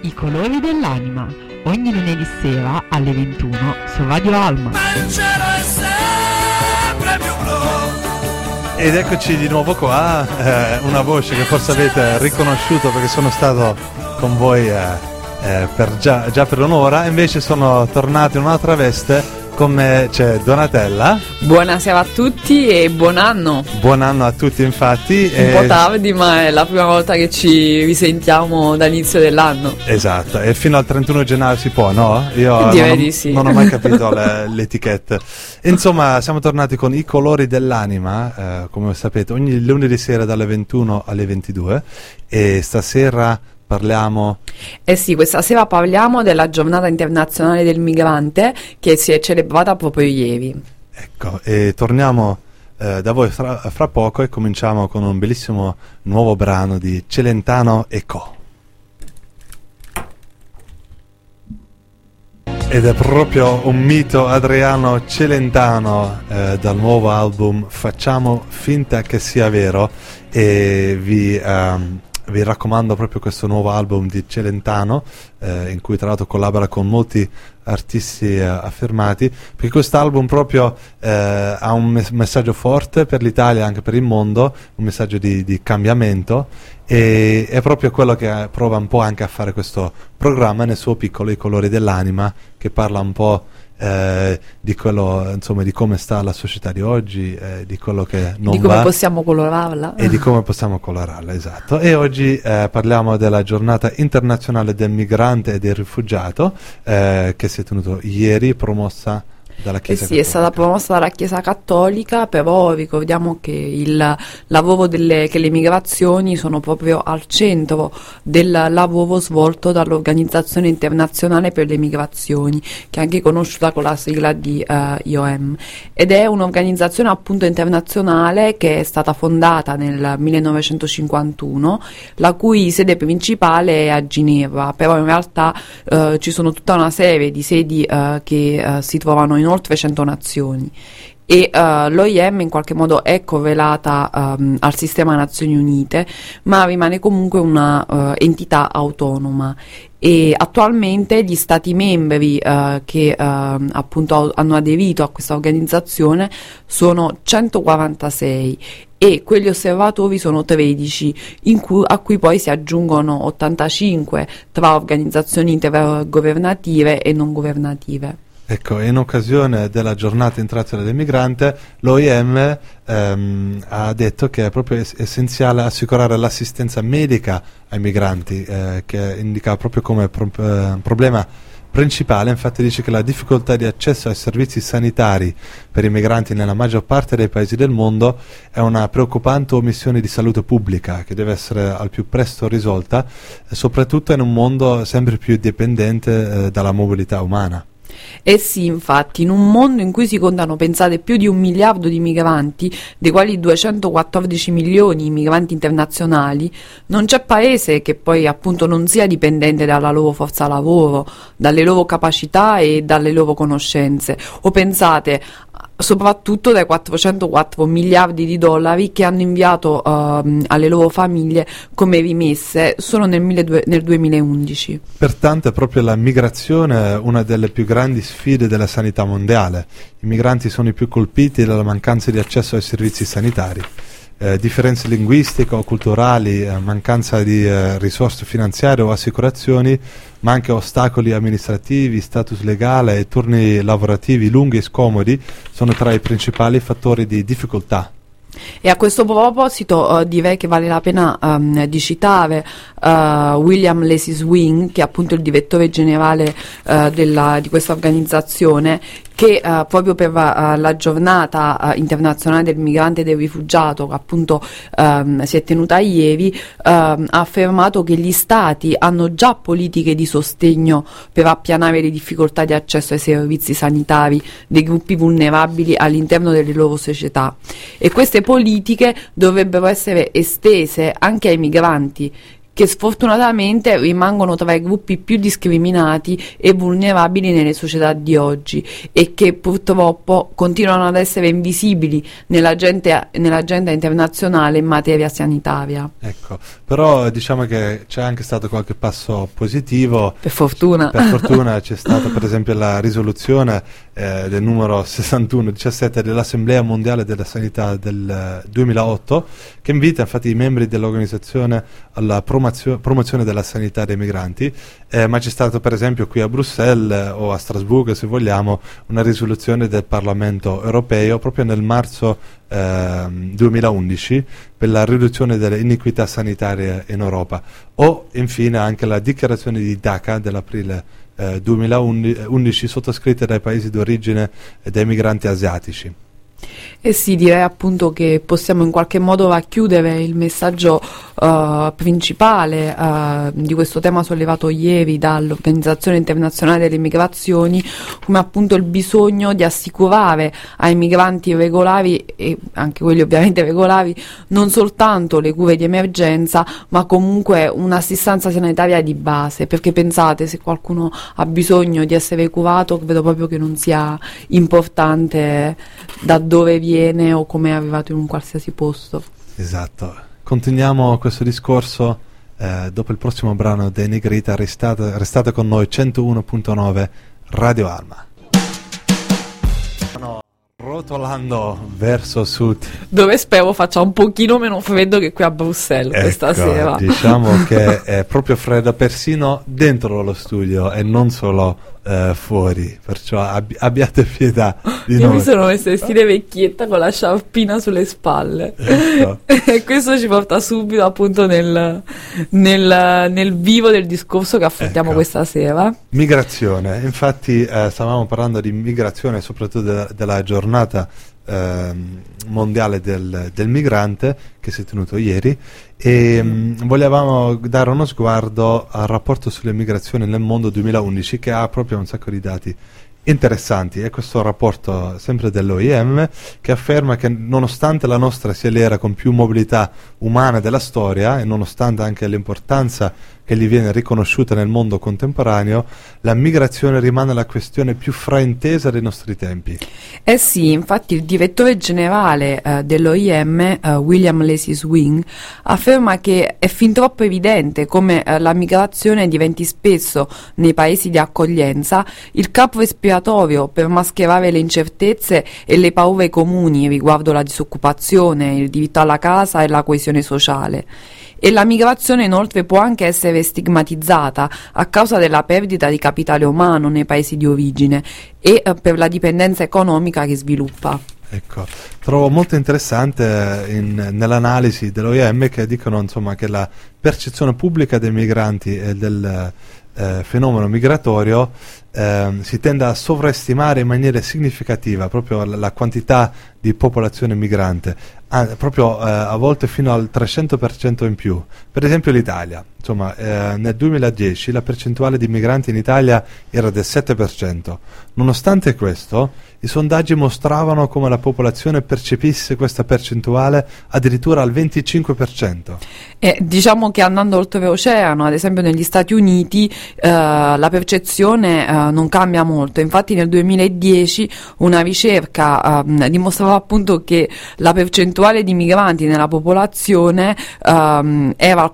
I colori dell'anima, ogni lunedì sera alle 21 su Radio Alma. Ed eccoci di nuovo qua, una voce che forse avete riconosciuto perché sono stato con voi per già per un'ora, invece sono tornato in un'altra veste. Con me c'è Donatella. Buonasera a tutti e buon anno. Buon anno a tutti, infatti. Un po' tardi, ma è la prima volta che ci risentiamo dall'inizio dell'anno. Esatto, e fino al 31 gennaio si può, no? Io direi di sì. Non ho mai capito le etichette. Insomma, siamo tornati con I colori dell'anima, come sapete, ogni lunedì sera dalle 21 alle 22, e stasera parliamo... sì, questa sera parliamo della giornata internazionale del migrante che si è celebrata proprio ieri. Ecco, e torniamo da voi fra poco e cominciamo con un bellissimo nuovo brano di Celentano & Co. Ed è proprio un mito, Adriano Celentano, dal nuovo album Facciamo finta che sia vero, e vi raccomando proprio questo nuovo album di Celentano, in cui tra l'altro collabora con molti artisti affermati, perché questo album proprio ha un messaggio forte per l'Italia e anche per il mondo, un messaggio di cambiamento, e è proprio quello che prova un po' anche a fare questo programma nel suo piccolo I colori dell'anima, che parla un po' di quello, insomma, di come sta la società di oggi, di quello che non va, di come possiamo colorarla e di come possiamo colorarla, esatto. E oggi parliamo della giornata internazionale del migrante e del rifugiato, che si è tenuto ieri, promossa dalla Chiesa Cattolica. È stata promossa dalla Chiesa Cattolica, però ricordiamo che il lavoro che le migrazioni sono proprio al centro del lavoro svolto dall'Organizzazione Internazionale per le Migrazioni, che è anche conosciuta con la sigla di IOM, ed è un'organizzazione appunto internazionale che è stata fondata nel 1951, la cui sede principale è a Ginevra, però in realtà ci sono tutta una serie di sedi che si trovano in oltre 100 nazioni, e l'OIM in qualche modo è correlata al sistema Nazioni Unite, ma rimane comunque una entità autonoma, e attualmente gli stati membri che appunto hanno aderito a questa organizzazione sono 146, e quelli osservatori sono 13, a cui poi si aggiungono 85 tra organizzazioni intergovernative e non governative. Ecco, in occasione della giornata internazionale del migrante, l'OIM ha detto che è proprio essenziale assicurare l'assistenza medica ai migranti, che indica proprio come problema principale. Infatti dice che la difficoltà di accesso ai servizi sanitari per i migranti nella maggior parte dei paesi del mondo è una preoccupante omissione di salute pubblica che deve essere al più presto risolta, soprattutto in un mondo sempre più dipendente dalla mobilità umana. Eh sì, infatti, in un mondo in cui si contano, pensate, più di 1 miliardo di migranti, dei quali 214 milioni migranti internazionali, non c'è paese che poi appunto non sia dipendente dalla loro forza lavoro, dalle loro capacità e dalle loro conoscenze. O pensate soprattutto dai 404 miliardi di dollari che hanno inviato alle loro famiglie come rimesse solo nel 2011. Pertanto è proprio la migrazione una delle più grandi sfide della sanità mondiale. I migranti sono i più colpiti dalla mancanza di accesso ai servizi sanitari. Differenze linguistiche o culturali, mancanza di risorse finanziarie o assicurazioni, ma anche ostacoli amministrativi, status legale e turni lavorativi lunghi e scomodi sono tra i principali fattori di difficoltà. E a questo proposito direi che vale la pena di citare William Lacy Swing, che è appunto il direttore generale di questa organizzazione, che proprio per la giornata internazionale del migrante e del rifugiato, che appunto si è tenuta ieri, ha affermato che gli stati hanno già politiche di sostegno per appianare le difficoltà di accesso ai servizi sanitari dei gruppi vulnerabili all'interno delle loro società, e queste politiche dovrebbero essere estese anche ai migranti, che sfortunatamente rimangono tra i gruppi più discriminati e vulnerabili nelle società di oggi e che purtroppo continuano ad essere invisibili nell'agenda internazionale in materia sanitaria. Ecco, però diciamo che c'è anche stato qualche passo positivo. Per fortuna. Per fortuna c'è stata per esempio la risoluzione del numero 6117 dell'Assemblea Mondiale della Sanità del 2008, che invita infatti i membri dell'organizzazione alla promozione della sanità dei migranti, ma c'è stato per esempio qui a Bruxelles o a Strasburgo, se vogliamo, una risoluzione del Parlamento europeo proprio nel marzo 2011 per la riduzione delle iniquità sanitarie in Europa, o infine anche la dichiarazione di Dhaka dell'aprile 2011 sottoscritta dai paesi d'origine dei migranti asiatici. Eh sì, direi appunto che possiamo in qualche modo racchiudere il messaggio principale di questo tema sollevato ieri dall'Organizzazione Internazionale delle Migrazioni, come appunto il bisogno di assicurare ai migranti irregolari, e anche quelli ovviamente regolari, non soltanto le cure di emergenza, ma comunque un'assistenza sanitaria di base, perché pensate, se qualcuno ha bisogno di essere curato, vedo proprio che non sia importante da dove viene o come è arrivato in un qualsiasi posto. Esatto. Continuiamo questo discorso dopo il prossimo brano dei Negrita. Restate con noi, 101.9 Radio Alma. Rotolando verso sud, dove spero faccia un pochino meno freddo che qui a Bruxelles questa sera. Diciamo che è proprio freddo persino dentro lo studio e non solo fuori, perciò abbiate pietà di Io noi. mi sono messa in stile vecchietta con la sciarpina sulle spalle, ecco. E questo ci porta subito appunto nel vivo del discorso che affrontiamo, ecco, questa sera. Migrazione, infatti stavamo parlando di migrazione, soprattutto della giornata mondiale del migrante che si è tenuto ieri, e volevamo dare uno sguardo al rapporto sulle migrazioni nel mondo 2011, che ha proprio un sacco di dati interessanti. È questo rapporto sempre dell'OIM che afferma che nonostante la nostra sia l'era con più mobilità umana della storia e nonostante anche l'importanza che gli viene riconosciuta nel mondo contemporaneo, la migrazione rimane la questione più fraintesa dei nostri tempi. Eh sì, infatti il direttore generale dell'OIM, William Lacy Swing, afferma che è fin troppo evidente come la migrazione diventi spesso, nei paesi di accoglienza, il capo espiatorio per mascherare le incertezze e le paure comuni riguardo la disoccupazione, il diritto alla casa e la coesione sociale. E la migrazione inoltre può anche essere stigmatizzata a causa della perdita di capitale umano nei paesi di origine e per la dipendenza economica che sviluppa. Ecco, trovo molto interessante nell'analisi dell'OIM che dicono insomma che la percezione pubblica dei migranti e del fenomeno migratorio si tende a sovraestimare in maniera significativa proprio la quantità di popolazione migrante, proprio a volte fino al 300% in più. Per esempio l'Italia, insomma, nel 2010 la percentuale di migranti in Italia era del 7%. Nonostante questo, i sondaggi mostravano come la popolazione percepisse questa percentuale addirittura al 25%. Diciamo che andando oltreoceano, ad esempio negli Stati Uniti, la percezione non cambia molto. Infatti nel 2010 una ricerca dimostrava appunto che la percentuale di migranti nella popolazione era al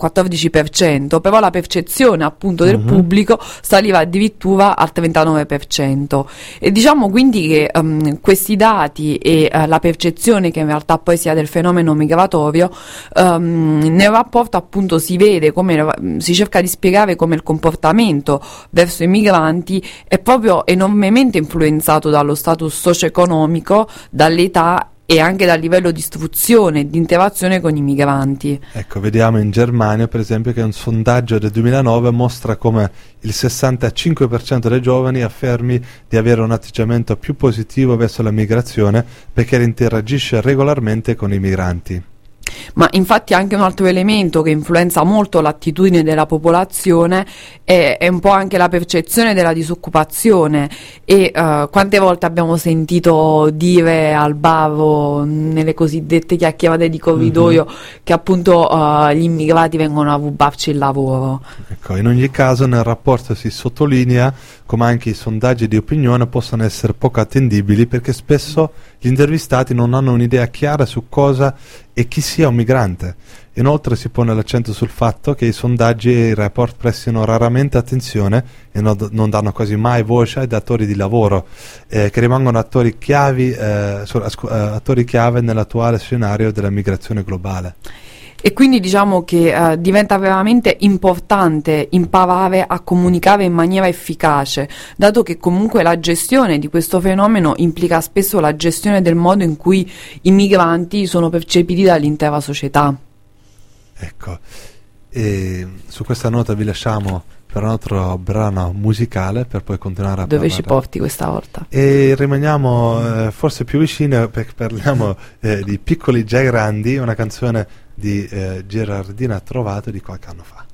14%, però la percezione appunto del pubblico saliva addirittura al 39%. E diciamo quindi che questi dati e la percezione che in realtà poi sia del fenomeno migratorio, nel rapporto appunto si vede come si cerca di spiegare come il comportamento verso i migranti è proprio enormemente influenzato dallo status socio-economico, dall'età e anche dal livello di istruzione e di interazione con i migranti. Ecco, vediamo in Germania per esempio che un sondaggio del 2009 mostra come il 65% dei giovani affermi di avere un atteggiamento più positivo verso la migrazione perché interagisce regolarmente con i migranti. Ma infatti anche un altro elemento che influenza molto l'attitudine della popolazione è un po' anche la percezione della disoccupazione e quante volte abbiamo sentito dire al bavo nelle cosiddette chiacchierate di corridoio che appunto gli immigrati vengono a rubarci il lavoro. Ecco, in ogni caso nel rapporto si sottolinea come anche i sondaggi di opinione possano essere poco attendibili perché spesso gli intervistati non hanno un'idea chiara su cosa e chi sia un migrante. Inoltre si pone l'accento sul fatto che i sondaggi e i report prestino raramente attenzione e non danno quasi mai voce ai datori di lavoro, che rimangono attori chiave nell'attuale scenario della migrazione globale. E quindi diciamo che diventa veramente importante imparare a comunicare in maniera efficace, dato che comunque la gestione di questo fenomeno implica spesso la gestione del modo in cui i migranti sono percepiti dall'intera società. Ecco, e su questa nota vi lasciamo per un altro brano musicale per poi continuare a Dove parlare. ci porti questa volta? E rimaniamo forse più vicini perché parliamo di Piccoli già grandi, una canzone di Gerardina Trovato di qualche anno fa.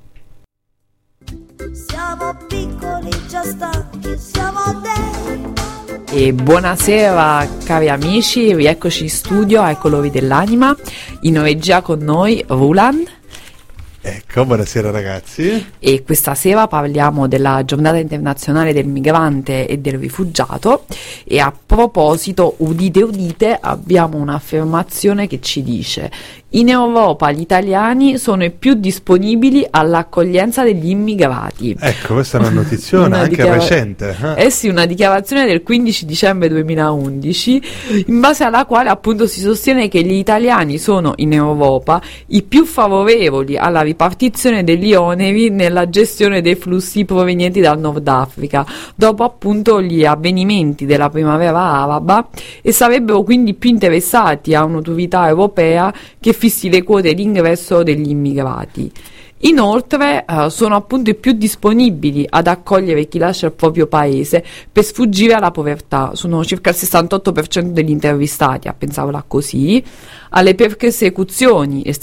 Siamo piccoli già stanchi, siamo dei. E buonasera cari amici, rieccoci in studio ai Colori dell'Anima, in regia con noi Roland. Ecco, buonasera ragazzi. E questa sera parliamo della giornata internazionale del migrante e del rifugiato e a proposito, udite udite, abbiamo un'affermazione che ci dice: in Europa gli italiani sono i più disponibili all'accoglienza degli immigrati. Ecco, questa è una notizione anche recente. Sì, una dichiarazione del 15 dicembre 2011 in base alla quale appunto si sostiene che gli italiani sono in Europa i più favorevoli alla ripartizione degli oneri nella gestione dei flussi provenienti dal Nord Africa dopo appunto gli avvenimenti della primavera araba e sarebbero quindi più interessati a un'autorità europea che fissi le quote d'ingresso degli immigrati. Inoltre sono appunto i più disponibili ad accogliere chi lascia il proprio paese per sfuggire alla povertà. Sono circa il 68% degli intervistati a pensarla così, alle persecuzioni il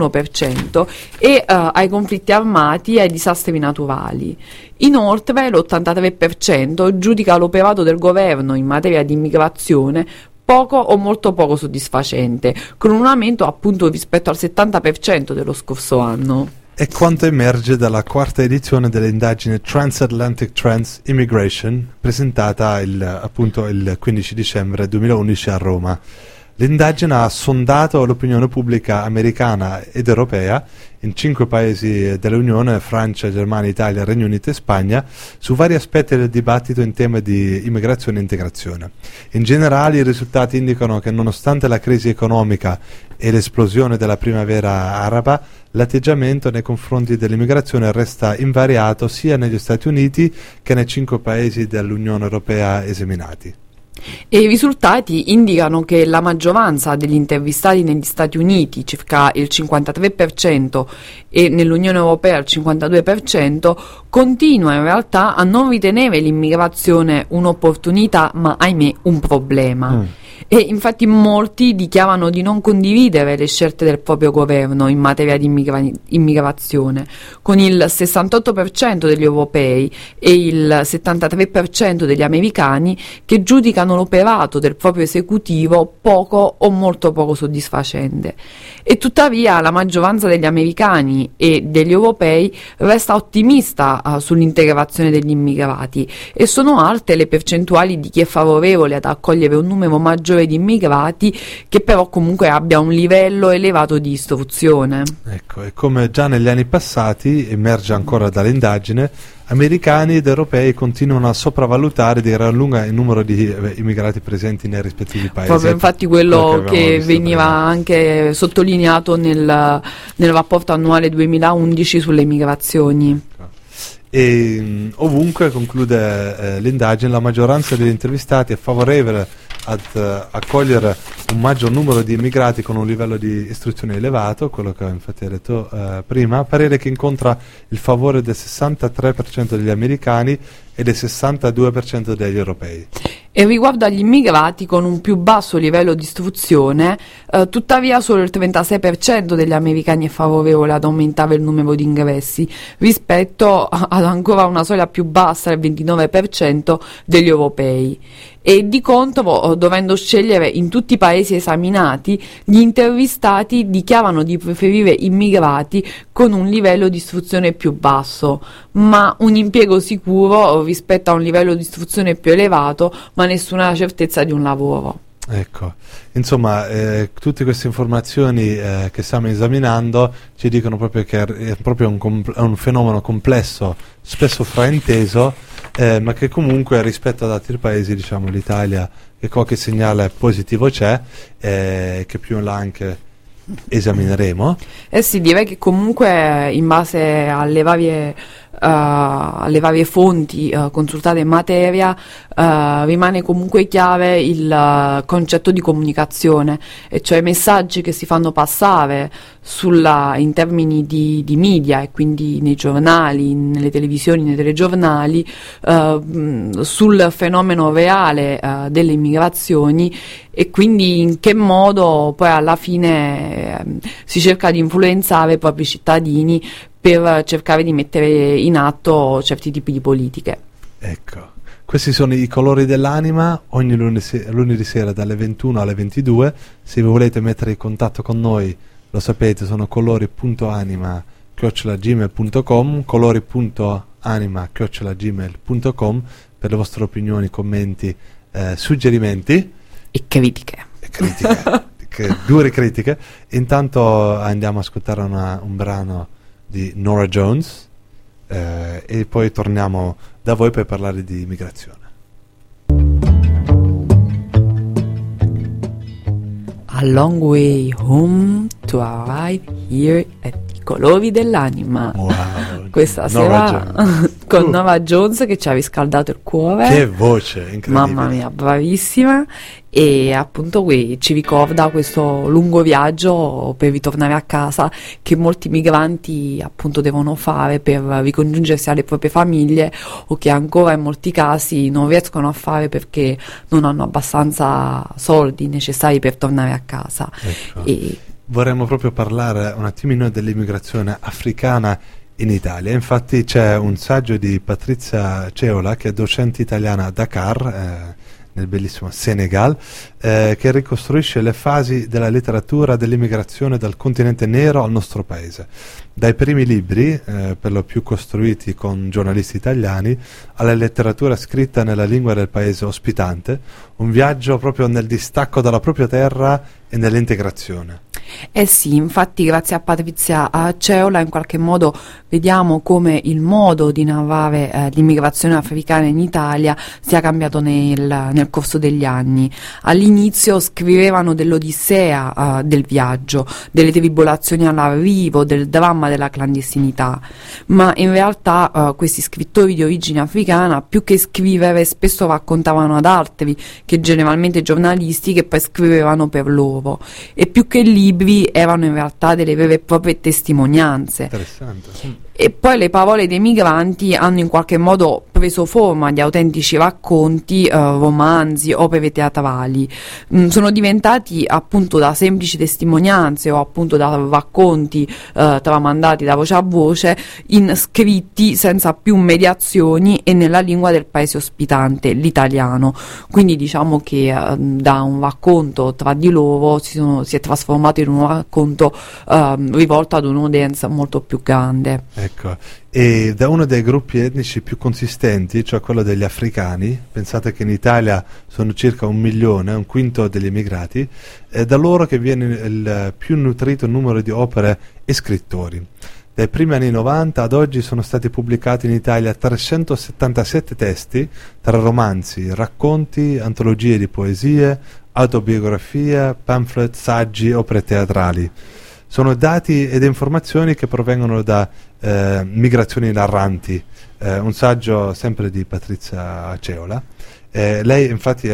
71% e ai conflitti armati e ai disastri naturali. Inoltre l'83% giudica l'operato del governo in materia di immigrazione poco o molto poco soddisfacente, con un aumento appunto rispetto al 70% dello scorso anno. È quanto emerge dalla quarta edizione dell'indagine Transatlantic Trends Immigration, presentata appunto il 15 dicembre 2011 a Roma. L'indagine ha sondato l'opinione pubblica americana ed europea in 5 paesi dell'Unione, Francia, Germania, Italia, Regno Unito e Spagna, su vari aspetti del dibattito in tema di immigrazione e integrazione. In generale i risultati indicano che nonostante la crisi economica e l'esplosione della primavera araba, l'atteggiamento nei confronti dell'immigrazione resta invariato sia negli Stati Uniti che nei 5 paesi dell'Unione Europea esaminati. E i risultati indicano che la maggioranza degli intervistati negli Stati Uniti, circa il 53%, e nell'Unione Europea il 52%, continua in realtà a non ritenere l'immigrazione un'opportunità, ma ahimè un problema. E infatti molti dichiarano di non condividere le scelte del proprio governo in materia di immigrazione, con il 68% degli europei e il 73% degli americani che giudicano l'operato del proprio esecutivo poco o molto poco soddisfacente. E tuttavia la maggioranza degli americani e degli europei resta ottimista sull'integrazione degli immigrati e sono alte le percentuali di chi è favorevole ad accogliere un numero maggiore di immigrati che però comunque abbia un livello elevato di istruzione. Ecco, e come già negli anni passati emerge ancora dall'indagine, americani ed europei continuano a sopravvalutare di gran lunga il numero di immigrati presenti nei rispettivi paesi. Proprio infatti quello che veniva prima anche sottolineato nel rapporto annuale 2011 sulle migrazioni. E ovunque, conclude l'indagine, la maggioranza degli intervistati è favorevole ad accogliere un maggior numero di immigrati con un livello di istruzione elevato, quello che infatti ho detto prima, parere che incontra il favore del 63% degli americani e del 62% degli europei. E riguardo agli immigrati con un più basso livello di istruzione, tuttavia solo il 36% degli americani è favorevole ad aumentare il numero di ingressi rispetto ad ancora una soglia più bassa, il 29% degli europei. E di contro, dovendo scegliere in tutti i paesi esaminati, gli intervistati dichiarano di preferire immigrati con un livello di istruzione più basso, ma un impiego sicuro rispetto a un livello di istruzione più elevato, ma nessuna certezza di un lavoro. Ecco, insomma, tutte queste informazioni che stiamo esaminando ci dicono proprio che è proprio un fenomeno complesso, spesso frainteso, ma che comunque rispetto ad altri paesi, diciamo l'Italia, che qualche segnale positivo c'è, che più in là anche esamineremo. Sì, direi che comunque in base alle varie fonti consultate in materia rimane comunque chiave il concetto di comunicazione, e cioè i messaggi che si fanno passare in termini di media, e quindi nei giornali, nelle televisioni, nei telegiornali, sul fenomeno reale delle immigrazioni, e quindi in che modo poi alla fine si cerca di influenzare i propri cittadini per cercare di mettere in atto certi tipi di politiche. Ecco, questi sono i colori dell'anima, ogni lunedì sera dalle 21 alle 22. Se vi volete mettere in contatto con noi, lo sapete, sono colori.anima@gmail.com, colori.anima@gmail.com per le vostre opinioni, commenti, suggerimenti E critiche. Dure critiche. Intanto andiamo a ascoltare un brano di Norah Jones e poi torniamo da voi per parlare di immigrazione. A long way home to arrive here at i colori dell'anima. Wow, Questa Norah sera con Norah Jones che ci ha riscaldato il cuore. Che voce incredibile. Mamma mia, bravissima. E appunto qui ci ricorda questo lungo viaggio per ritornare a casa che molti migranti appunto devono fare per ricongiungersi alle proprie famiglie, o che ancora in molti casi non riescono a fare perché non hanno abbastanza soldi necessari per tornare a casa. Ecco. E Vorremmo proprio parlare un attimino dell'immigrazione africana in Italia. Infatti c'è un saggio di Patrizia Ceola, che è docente italiana a Dakar, nel bellissimo Senegal, che ricostruisce le fasi della letteratura dell'immigrazione dal continente nero al nostro paese, dai primi libri, per lo più costruiti con giornalisti italiani, alla letteratura scritta nella lingua del paese ospitante, un viaggio proprio nel distacco dalla propria terra e nell'integrazione. Eh sì, infatti grazie a Patrizia Ceola in qualche modo vediamo come il modo di narrare l'immigrazione africana in Italia sia cambiato nel corso degli anni. All'inizio scrivevano dell'odissea del viaggio, delle tribolazioni all'arrivo, del dramma della clandestinità, ma in realtà questi scrittori di origine africana, più che scrivere, spesso raccontavano ad altri, che generalmente giornalisti, che poi scrivevano per loro, e più che libri erano in realtà delle vere e proprie testimonianze. Interessante. E poi le parole dei migranti hanno in qualche modo preso forma di autentici racconti, romanzi, opere teatrali. Sono diventati appunto da semplici testimonianze o appunto da racconti tramandati da voce a voce in scritti senza più mediazioni e nella lingua del paese ospitante, l'italiano. Quindi diciamo che da un racconto tra di loro si è trasformato in un racconto rivolto ad un'audience molto più grande. Ecco, e da uno dei gruppi etnici più consistenti, cioè quello degli africani, pensate che in Italia sono circa 1 milione, un quinto degli immigrati, è da loro che viene il più nutrito numero di opere e scrittori. Dai primi anni 90 ad oggi sono stati pubblicati in Italia 377 testi, tra romanzi, racconti, antologie di poesie, autobiografie, pamphlet, saggi, opere teatrali. Sono dati ed informazioni che provengono da Migrazioni narranti, un saggio sempre di Patrizia Ceola. Lei infatti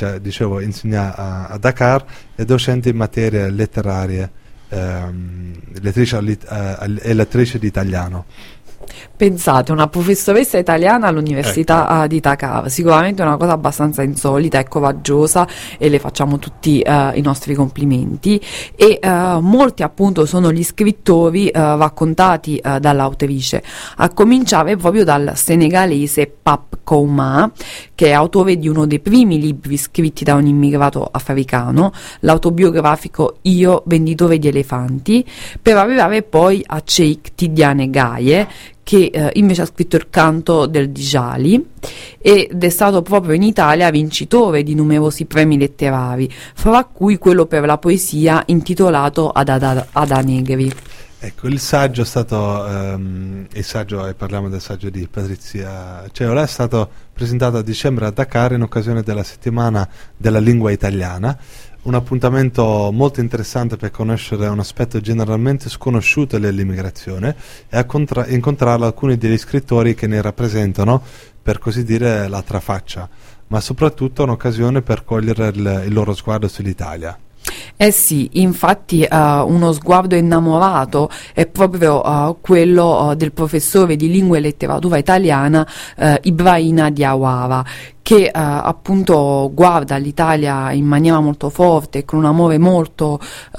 insegna a Dakar, è docente in materie letterarie, lettrice di italiano. Pensate, una professoressa italiana all'Università di Dakar, sicuramente è una cosa abbastanza insolita e coraggiosa, e le facciamo tutti i nostri complimenti. E molti appunto sono gli scrittori raccontati dall'autrice, a cominciare proprio dal senegalese Pap Kouma, che è autore di uno dei primi libri scritti da un immigrato africano, l'autobiografico Io, venditore di elefanti, per arrivare poi a Cheikh Tidiane Gaye, che invece ha scritto Il canto del Djali, ed è stato proprio in Italia vincitore di numerosi premi letterari, fra cui quello per la poesia intitolato Ada Negri. Ecco, il saggio è stato, il saggio, e parliamo del saggio di Patrizia Ceola, è stato presentato a dicembre a Dakar in occasione della settimana della lingua italiana, un appuntamento molto interessante per conoscere un aspetto generalmente sconosciuto dell'immigrazione e incontrare alcuni degli scrittori che ne rappresentano, per così dire, l'altra faccia, ma soprattutto un'occasione per cogliere il loro sguardo sull'Italia. Eh sì, infatti uno sguardo innamorato è proprio quello del professore di lingua e letteratura italiana Ibrahima Diawara, che appunto guarda l'Italia in maniera molto forte, con un amore molto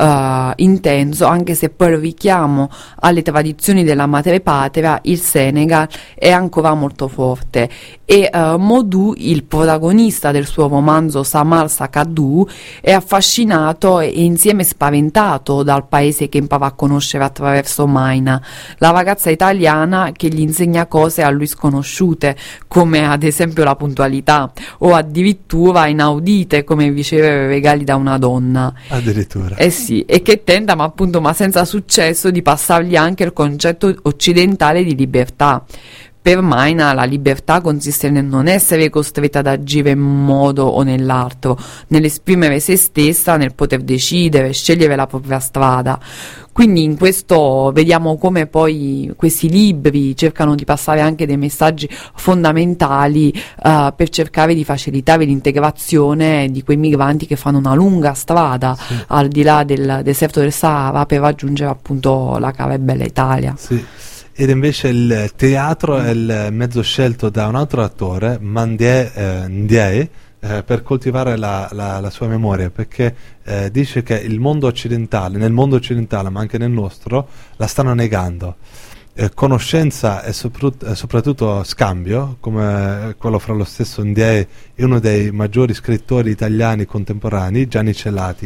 intenso, anche se poi il richiamo alle tradizioni della madrepatria, il Senegal, è ancora molto forte. E Modou, il protagonista del suo romanzo Samar Sakadou, è affascinato e insieme spaventato dal paese che impara a conoscere attraverso Maina, la ragazza italiana che gli insegna cose a lui sconosciute, come ad esempio la puntualità, o addirittura inaudite, come ricevere regali da una donna. Addirittura. Eh sì, e che tenta, ma appunto, ma senza successo, di passargli anche il concetto occidentale di libertà. Per Maina la libertà consiste nel non essere costretta ad agire in un modo o nell'altro, nell'esprimere se stessa, nel poter decidere, scegliere la propria strada. Quindi in questo vediamo come poi questi libri cercano di passare anche dei messaggi fondamentali per cercare di facilitare l'integrazione di quei migranti che fanno una lunga strada al di là del deserto del Sahara per raggiungere appunto la cara e bella Italia. Sì. Ed invece il teatro è il mezzo scelto da un altro attore, Mandie Ndiaye, per coltivare la sua memoria, perché dice che il mondo occidentale, nel mondo occidentale ma anche nel nostro, la stanno negando. Conoscenza e soprattutto scambio, come quello fra lo stesso Ndiaye e uno dei maggiori scrittori italiani contemporanei, Gianni Celati.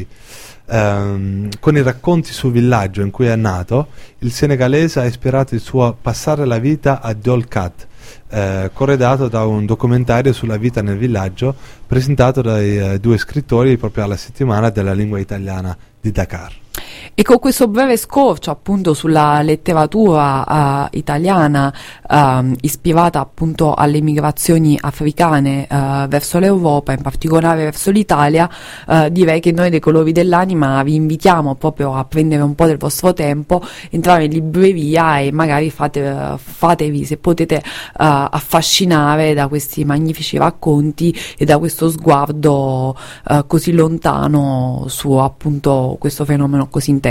Con i racconti sul villaggio in cui è nato, il senegalese ha ispirato il suo Passare la vita a Dolcat, corredato da un documentario sulla vita nel villaggio presentato dai due scrittori proprio alla settimana della lingua italiana di Dakar. E con questo breve scorcio appunto sulla letteratura italiana ispirata appunto alle migrazioni africane verso l'Europa, in particolare verso l'Italia, direi che noi dei Colori dell'Anima vi invitiamo proprio a prendere un po' del vostro tempo, entrare in libreria e magari fatevi, se potete, affascinare da questi magnifici racconti e da questo sguardo così lontano su appunto questo fenomeno così intenso.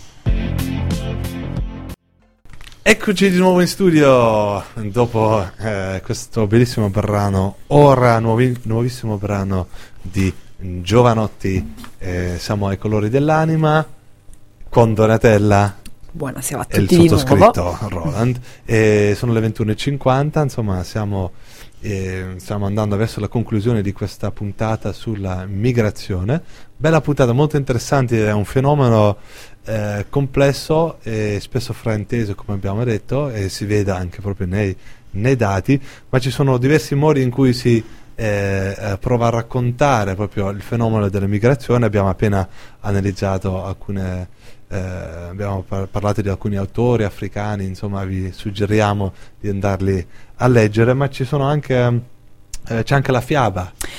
Eccoci di nuovo in studio dopo questo bellissimo brano, ora nuovissimo brano di Giovanotti. Siamo ai Colori dell'Anima con Donatella. Buonasera a e tutti il di nuovo. sottoscritto Roland. Sono le 21:50, insomma stiamo andando verso la conclusione di questa puntata sulla migrazione. Bella puntata, molto interessante, è un fenomeno complesso e spesso frainteso, come abbiamo detto, e si vede anche proprio nei dati, ma ci sono diversi modi in cui si prova a raccontare proprio il fenomeno della migrazione. Abbiamo appena analizzato abbiamo parlato di alcuni autori africani, insomma vi suggeriamo di andarli a leggere, ma ci sono anche c'è anche la fiaba.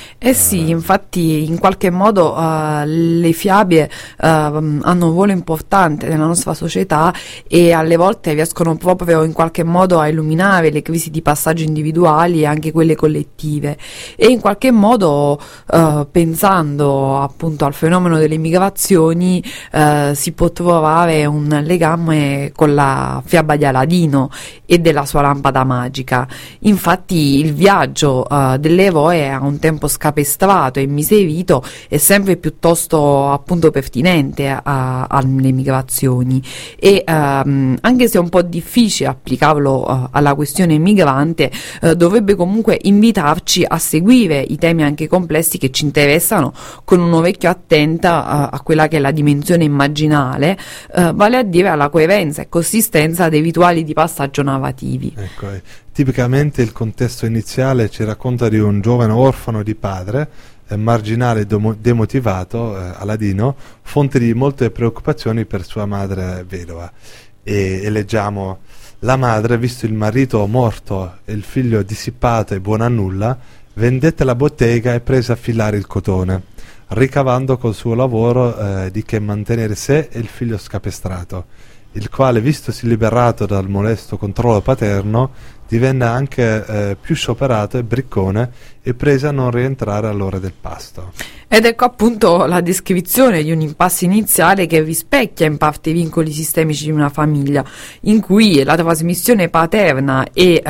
Eh sì, infatti in qualche modo le fiabe hanno un ruolo importante nella nostra società e alle volte riescono proprio in qualche modo a illuminare le crisi di passaggio individuali e anche quelle collettive, e in qualche modo pensando appunto al fenomeno delle migrazioni si può trovare un legame con la fiaba di Aladino e della sua lampada magica. Infatti il viaggio dell'eroe a un tempo scapestrato e miserito è sempre piuttosto appunto pertinente alle migrazioni, e anche se è un po' difficile applicarlo alla questione migrante, dovrebbe comunque invitarci a seguire i temi anche complessi che ci interessano con un orecchio attenta a quella che è la dimensione immaginale, vale a dire alla coerenza e consistenza dei rituali di passaggio narrativi. Ecco, tipicamente il contesto iniziale ci racconta di un giovane orfano di padre, marginale e demotivato, Aladino, fonte di molte preoccupazioni per sua madre vedova. E leggiamo: la madre, visto il marito morto e il figlio dissipato e buono a nulla, vendette la bottega e prese a filare il cotone, ricavando col suo lavoro di che mantenere sé e il figlio scapestrato, il quale, vistosi liberato dal molesto controllo paterno, divenne anche più scioperato e briccone e prese a non rientrare all'ora del pasto. Ed ecco appunto la descrizione di un impasse iniziale che rispecchia in parte i vincoli sistemici di una famiglia, in cui la trasmissione paterna e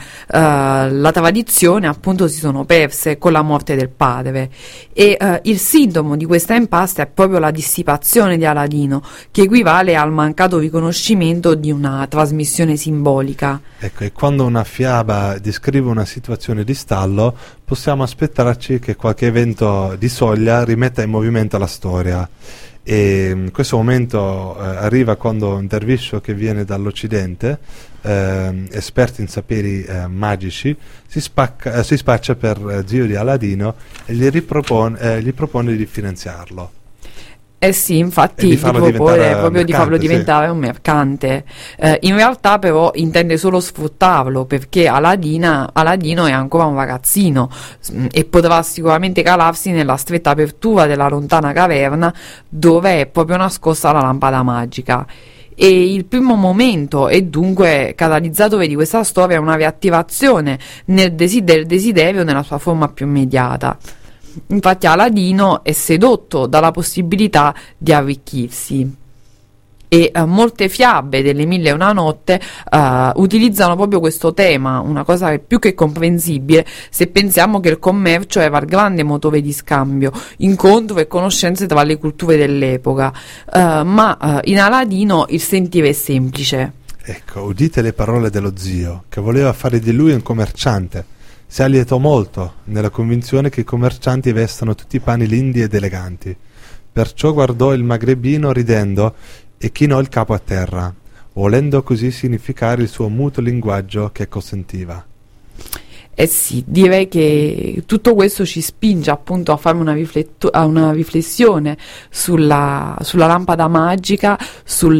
la tradizione appunto si sono perse con la morte del padre, e il sintomo di questa impasse è proprio la dissipazione di Aladino, che equivale al mancato riconoscimento di una trasmissione simbolica. Ecco, e quando una fiaba descrive una situazione di stallo, possiamo aspettarci che qualche evento di soglia rimetta in movimento la storia. E questo momento arriva quando un derviscio che viene dall'Occidente, esperto in saperi magici, si spaccia per zio di Aladino e gli propone di finanziarlo. Eh sì, infatti di farlo di farlo diventare un mercante. In realtà però intende solo sfruttarlo, perché Aladino è ancora un ragazzino e potrà sicuramente calarsi nella stretta apertura della lontana caverna dove è proprio nascosta la lampada magica. E il primo momento e dunque catalizzatore di questa storia è una riattivazione del desiderio nella sua forma più immediata. Infatti Aladino è sedotto dalla possibilità di arricchirsi, e molte fiabe delle Mille e una notte utilizzano proprio questo tema, una cosa che è più che comprensibile se pensiamo che il commercio era il grande motore di scambio, incontro e conoscenze tra le culture dell'epoca, ma in Aladino il sentire è semplice. Ecco, udite le parole dello zio, che voleva fare di lui un commerciante. Si allietò molto nella convinzione che i commercianti vestano tutti i panni lindi ed eleganti. Perciò guardò il magrebino ridendo e chinò il capo a terra, volendo così significare il suo muto linguaggio che consentiva. Eh sì, direi che tutto questo ci spinge appunto a fare una riflessione sulla lampada magica, su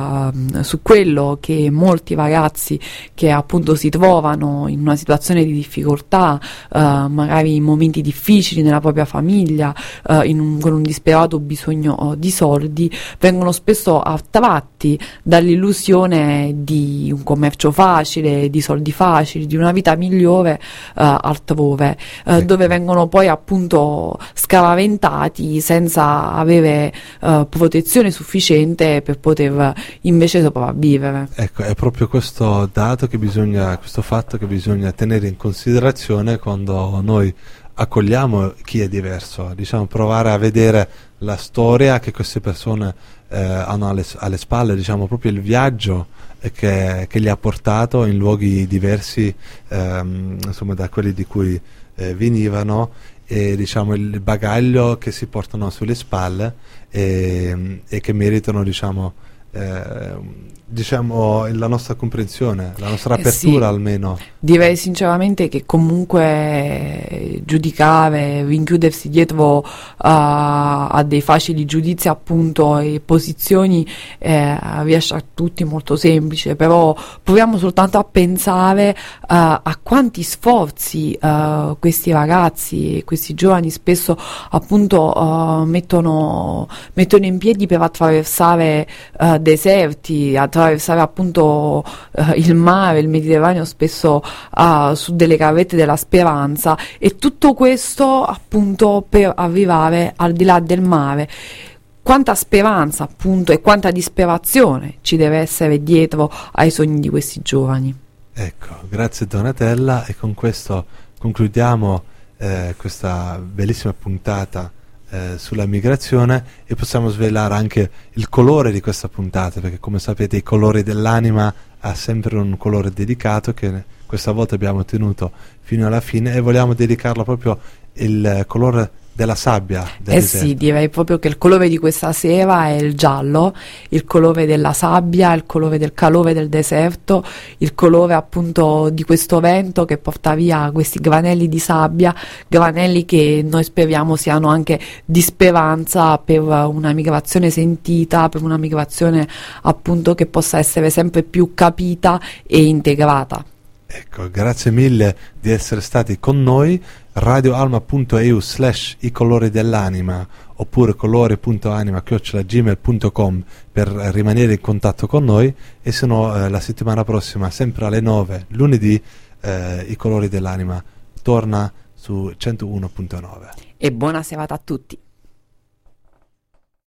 quello che molti ragazzi che appunto si trovano in una situazione di difficoltà, magari in momenti difficili nella propria famiglia, con un disperato bisogno di soldi, vengono spesso attratti dall'illusione di un commercio facile, di soldi facili, di una vita migliore altrove, dove vengono poi appunto scaraventati senza avere protezione sufficiente per poter invece sopravvivere. Ecco, è proprio questo fatto che bisogna tenere in considerazione quando noi accogliamo chi è diverso, diciamo, provare a vedere la storia che queste persone hanno alle spalle, diciamo, proprio il viaggio che li ha portato in luoghi diversi, insomma, da quelli di cui venivano, e diciamo il bagaglio che si portano sulle spalle e che meritano, diciamo, diciamo la nostra comprensione, la nostra apertura sì. almeno. Direi sinceramente che comunque giudicare, rinchiudersi dietro a dei facili giudizi appunto e posizioni riesce a tutti molto semplice, però proviamo soltanto a pensare a quanti sforzi questi ragazzi, questi giovani spesso appunto mettono in piedi per attraversare deserti, attraversare appunto il mare, il Mediterraneo, spesso su delle carrette della speranza, e tutto questo appunto per arrivare al di là del mare. Quanta speranza appunto e quanta disperazione ci deve essere dietro ai sogni di questi giovani. Ecco, grazie Donatella, e con questo concludiamo questa bellissima puntata sulla migrazione, e possiamo svelare anche il colore di questa puntata, perché come sapete i colori dell'anima ha sempre un colore dedicato che questa volta abbiamo tenuto fino alla fine, e vogliamo dedicarlo proprio il colore della sabbia del deserto. Sì, direi proprio che il colore di questa sera è il giallo, il colore della sabbia, il colore del calore del deserto, il colore appunto di questo vento che porta via questi granelli di sabbia, granelli che noi speriamo siano anche di speranza per una migrazione sentita, per una migrazione appunto che possa essere sempre più capita e integrata. Ecco, grazie mille di essere stati con noi. radioalma.eu/i colori dell'anima oppure colore.anima@gmail.com per rimanere in contatto con noi, e se no la settimana prossima sempre alle 9 lunedì i colori dell'anima torna su 101.9. E buona serata a tutti.